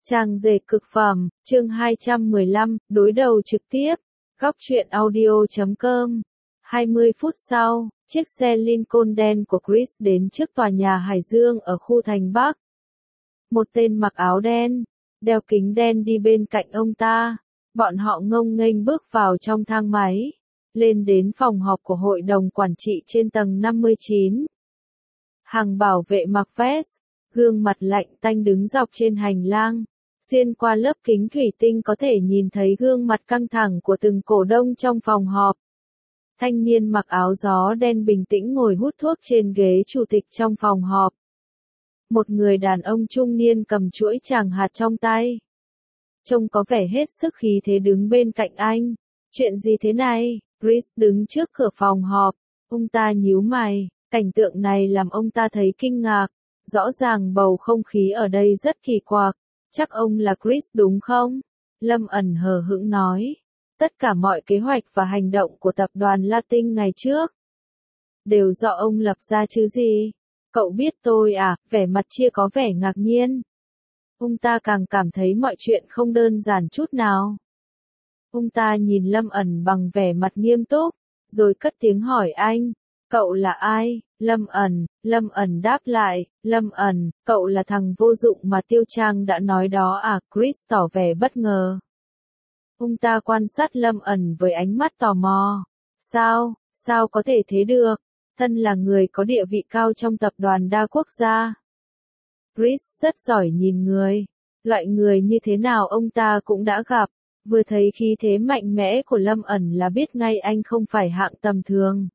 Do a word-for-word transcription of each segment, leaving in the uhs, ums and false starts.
Trang dệt cực phẩm, chương hai trăm mười lăm, đối đầu trực tiếp, góc truyện audio chấm com. hai mươi phút sau, chiếc xe Lincoln đen của Chris đến trước tòa nhà Hải Dương ở khu thành Bắc. Một tên mặc áo đen, đeo kính đen đi bên cạnh ông ta. Bọn họ ngông nghênh bước vào trong thang máy, lên đến phòng họp của hội đồng quản trị trên tầng năm mươi chín. Hàng bảo vệ mặc vest, gương mặt lạnh tanh đứng dọc trên hành lang. Xuyên qua lớp kính thủy tinh có thể nhìn thấy gương mặt căng thẳng của từng cổ đông trong phòng họp. Thanh niên mặc áo gió đen bình tĩnh ngồi hút thuốc trên ghế chủ tịch trong phòng họp. Một người đàn ông trung niên cầm chuỗi tràng hạt trong tay. Trông có vẻ hết sức khí thế đứng bên cạnh anh. Chuyện gì thế này? Chris đứng trước cửa phòng họp. Ông ta nhíu mày. Cảnh tượng này làm ông ta thấy kinh ngạc. Rõ ràng bầu không khí ở đây rất kỳ quặc. Chắc ông là Chris đúng không? Lâm ẩn hờ hững nói. Tất cả mọi kế hoạch và hành động của tập đoàn Latin ngày trước đều do ông lập ra chứ gì? Cậu biết tôi à? Vẻ mặt chia có vẻ ngạc nhiên. Ông ta càng cảm thấy mọi chuyện không đơn giản chút nào. Ông ta nhìn Lâm ẩn bằng vẻ mặt nghiêm túc, rồi cất tiếng hỏi anh. Cậu là ai? Lâm ẩn, Lâm ẩn đáp lại, Lâm ẩn, cậu là thằng vô dụng mà Tiêu Trang đã nói đó à? Chris tỏ vẻ bất ngờ. Ông ta quan sát Lâm ẩn với ánh mắt tò mò. Sao, sao có thể thế được? Thân là người có địa vị cao trong tập đoàn đa quốc gia. Chris rất giỏi nhìn người. Loại người như thế nào ông ta cũng đã gặp. Vừa thấy khí thế mạnh mẽ của Lâm ẩn là biết ngay anh không phải hạng tầm thường.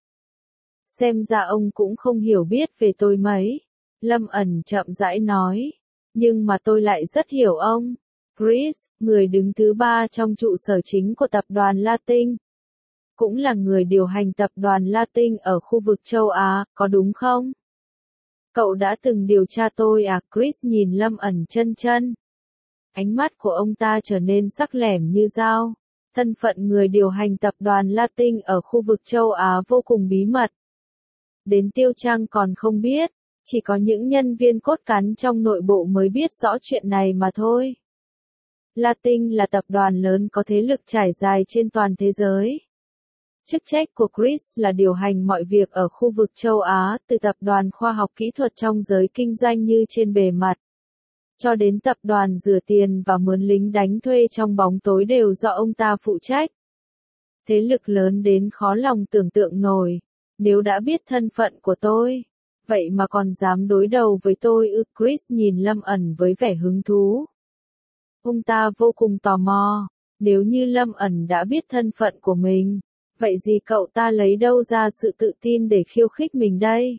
Xem ra ông cũng không hiểu biết về tôi mấy. Lâm ẩn chậm rãi nói. Nhưng mà tôi lại rất hiểu ông. Chris, người đứng thứ ba trong trụ sở chính của tập đoàn Latin. Cũng là người điều hành tập đoàn Latin ở khu vực châu Á, có đúng không? Cậu đã từng điều tra tôi à? Chris nhìn Lâm ẩn chân chân. Ánh mắt của ông ta trở nên sắc lẻm như dao. Thân phận người điều hành tập đoàn Latin ở khu vực châu Á vô cùng bí mật. Đến Tiêu Trang còn không biết, chỉ có những nhân viên cốt cán trong nội bộ mới biết rõ chuyện này mà thôi. Latin là tập đoàn lớn có thế lực trải dài trên toàn thế giới. Chức trách của Chris là điều hành mọi việc ở khu vực châu Á, từ tập đoàn khoa học kỹ thuật trong giới kinh doanh như trên bề mặt, cho đến tập đoàn rửa tiền và mướn lính đánh thuê trong bóng tối đều do ông ta phụ trách. Thế lực lớn đến khó lòng tưởng tượng nổi. Nếu đã biết thân phận của tôi, vậy mà còn dám đối đầu với tôi ư? Chris nhìn Lâm ẩn với vẻ hứng thú. Ông ta vô cùng tò mò. Nếu như Lâm ẩn đã biết thân phận của mình, vậy gì cậu ta lấy đâu ra sự tự tin để khiêu khích mình đây?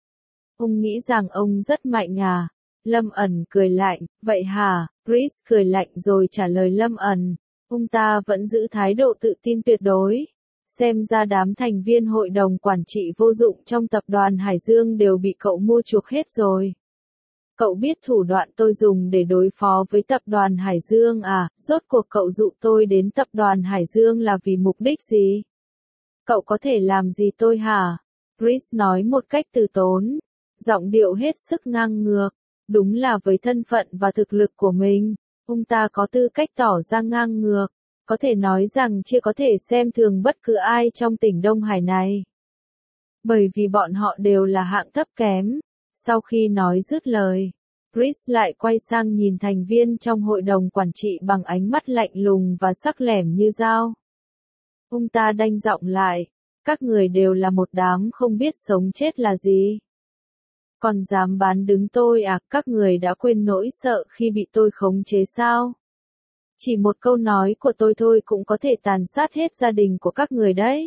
Ông nghĩ rằng ông rất mạnh à? Lâm ẩn cười lạnh. Vậy hả? Chris cười lạnh rồi trả lời Lâm ẩn. Ông ta vẫn giữ thái độ tự tin tuyệt đối. Xem ra đám thành viên hội đồng quản trị vô dụng trong tập đoàn Hải Dương đều bị cậu mua chuộc hết rồi. Cậu biết thủ đoạn tôi dùng để đối phó với tập đoàn Hải Dương à? Rốt cuộc cậu dụ tôi đến tập đoàn Hải Dương là vì mục đích gì? Cậu có thể làm gì tôi hả? Chris nói một cách từ tốn, giọng điệu hết sức ngang ngược. Đúng là với thân phận và thực lực của mình, ông ta có tư cách tỏ ra ngang ngược. Có thể nói rằng chưa có thể xem thường bất cứ ai trong tỉnh Đông Hải này. Bởi vì bọn họ đều là hạng thấp kém. Sau khi nói dứt lời, Chris lại quay sang nhìn thành viên trong hội đồng quản trị bằng ánh mắt lạnh lùng và sắc lẻm như dao. Ông ta đanh giọng lại, các người đều là một đám không biết sống chết là gì. Còn dám bán đứng tôi à? Các người đã quên nỗi sợ khi bị tôi khống chế sao? Chỉ một câu nói của tôi thôi cũng có thể tàn sát hết gia đình của các người đấy.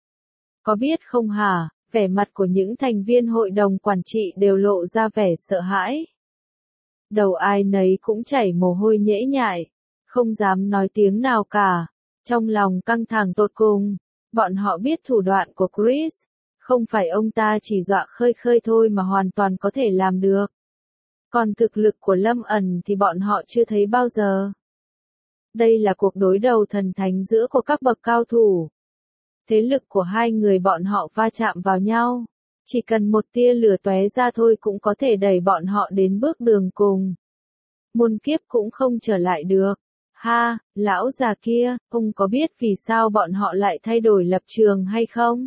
Có biết không hả? Vẻ mặt của những thành viên hội đồng quản trị đều lộ ra vẻ sợ hãi. Đầu ai nấy cũng chảy mồ hôi nhễ nhại, không dám nói tiếng nào cả. Trong lòng căng thẳng tột cùng, bọn họ biết thủ đoạn của Chris. Không phải ông ta chỉ dọa khơi khơi thôi mà hoàn toàn có thể làm được. Còn thực lực của Lâm ẩn thì bọn họ chưa thấy bao giờ. Đây là cuộc đối đầu thần thánh giữa của các bậc cao thủ. Thế lực của hai người bọn họ va chạm vào nhau. Chỉ cần một tia lửa tóe ra thôi cũng có thể đẩy bọn họ đến bước đường cùng. muôn kiếp cũng không trở lại được. Ha, lão già kia, ông có biết vì sao bọn họ lại thay đổi lập trường hay không?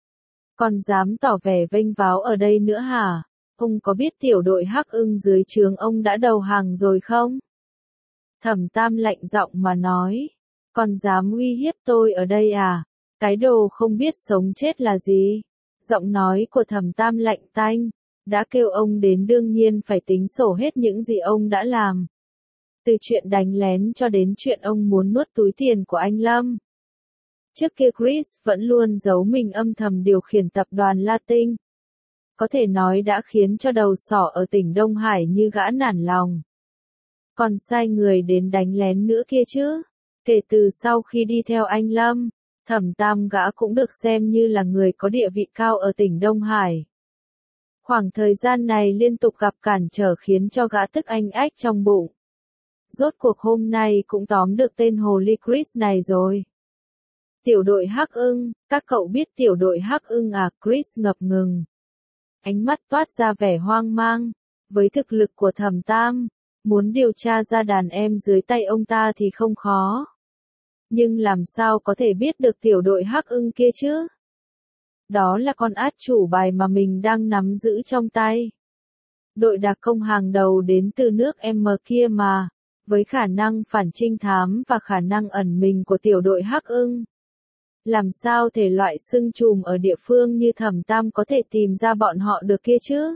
Còn dám tỏ vẻ vênh váo ở đây nữa hả? Ông có biết tiểu đội Hắc Ưng dưới trướng ông đã đầu hàng rồi không? Thẩm Tam lạnh giọng mà nói. Còn dám uy hiếp tôi ở đây à? Cái đồ không biết sống chết là gì? Giọng nói của Thẩm Tam lạnh tanh. Đã kêu ông đến đương nhiên phải tính sổ hết những gì ông đã làm. Từ chuyện đánh lén cho đến chuyện ông muốn nuốt túi tiền của anh Lâm. Trước kia Chris vẫn luôn giấu mình âm thầm điều khiển tập đoàn Latin. Có thể nói đã khiến cho đầu sỏ ở tỉnh Đông Hải như gã nản lòng. Còn sai người đến đánh lén nữa kia chứ. Kể từ sau khi đi theo anh Lâm, Thẩm Tam gã cũng được xem như là người có địa vị cao ở tỉnh Đông Hải. Khoảng thời gian này liên tục gặp cản trở khiến cho gã tức anh ách trong bụng. Rốt cuộc hôm nay cũng tóm được tên hồ ly Chris này rồi. Tiểu đội Hắc Ưng, các cậu biết tiểu đội Hắc Ưng à? Chris ngập ngừng. Ánh mắt toát ra vẻ hoang mang. Với thực lực của Thẩm Tam, muốn điều tra ra đàn em dưới tay ông ta thì không khó. Nhưng làm sao có thể biết được tiểu đội Hắc Ưng kia chứ? Đó là con át chủ bài mà mình đang nắm giữ trong tay. Đội đặc công hàng đầu đến từ nước M kia mà, với khả năng phản trinh thám và khả năng ẩn mình của tiểu đội Hắc Ưng. Làm sao thể loại xưng trùm ở địa phương như Thẩm Tam có thể tìm ra bọn họ được kia chứ?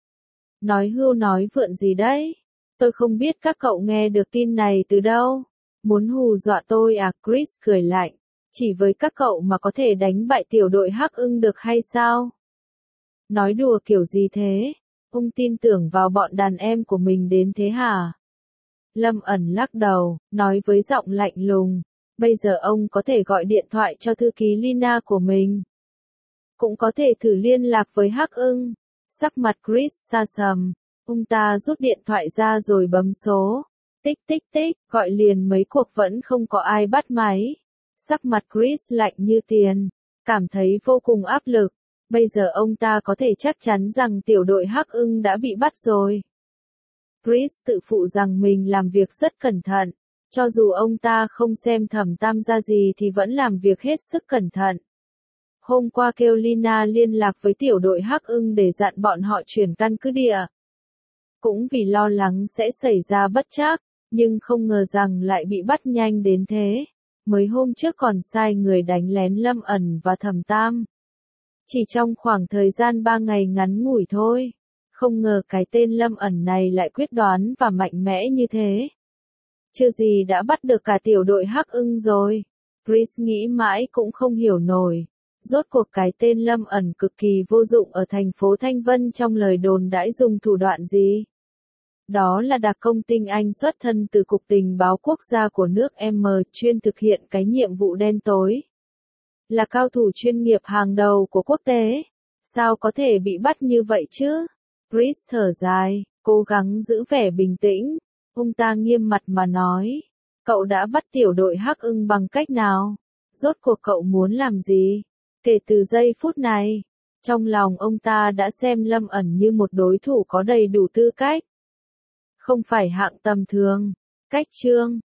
Nói hưu nói vượn gì đấy? Tôi không biết các cậu nghe được tin này từ đâu. Muốn hù dọa tôi à? Chris cười lạnh. Chỉ với các cậu mà có thể đánh bại tiểu đội Hắc Ưng được hay sao? Nói đùa kiểu gì thế? Ông tin tưởng vào bọn đàn em của mình đến thế hả? Lâm ẩn lắc đầu, nói với giọng lạnh lùng. Bây giờ ông có thể gọi điện thoại cho thư ký Lina của mình. Cũng có thể thử liên lạc với Hắc Ưng. Sắc mặt Chris xa sầm. Ông ta rút điện thoại ra rồi bấm số. Tích tích tích, gọi liền mấy cuộc vẫn không có ai bắt máy. Sắc mặt Chris lạnh như tiền. Cảm thấy vô cùng áp lực. Bây giờ ông ta có thể chắc chắn rằng tiểu đội Hắc Ưng đã bị bắt rồi. Chris tự phụ rằng mình làm việc rất cẩn thận. Cho dù ông ta không xem Thẩm Tam ra gì thì vẫn làm việc hết sức cẩn thận. Hôm qua kêu Lina liên lạc với tiểu đội Hắc Ưng để dặn bọn họ chuyển căn cứ địa. Cũng vì lo lắng sẽ xảy ra bất trắc, nhưng không ngờ rằng lại bị bắt nhanh đến thế. Mới hôm trước còn sai người đánh lén Lâm ẩn và Thẩm Tam. Chỉ trong khoảng thời gian ba ngày ngắn ngủi thôi. Không ngờ cái tên Lâm ẩn này lại quyết đoán và mạnh mẽ như thế. Chưa gì đã bắt được cả tiểu đội Hắc Ưng rồi. Chris nghĩ mãi cũng không hiểu nổi. Rốt cuộc cái tên Lâm ẩn cực kỳ vô dụng ở thành phố Thanh Vân trong lời đồn đãi dùng thủ đoạn gì? Đó là đặc công tinh Anh xuất thân từ Cục Tình báo Quốc gia của nước M, chuyên thực hiện cái nhiệm vụ đen tối. Là cao thủ chuyên nghiệp hàng đầu của quốc tế. Sao có thể bị bắt như vậy chứ? Chris thở dài, cố gắng giữ vẻ bình tĩnh. Ông ta nghiêm mặt mà nói. Cậu đã bắt tiểu đội Hắc Ưng bằng cách nào? Rốt cuộc cậu muốn làm gì? Kể từ giây phút này, trong lòng ông ta đã xem Lâm ẩn như một đối thủ có đầy đủ tư cách. Không phải hạng tầm thường. Cách chương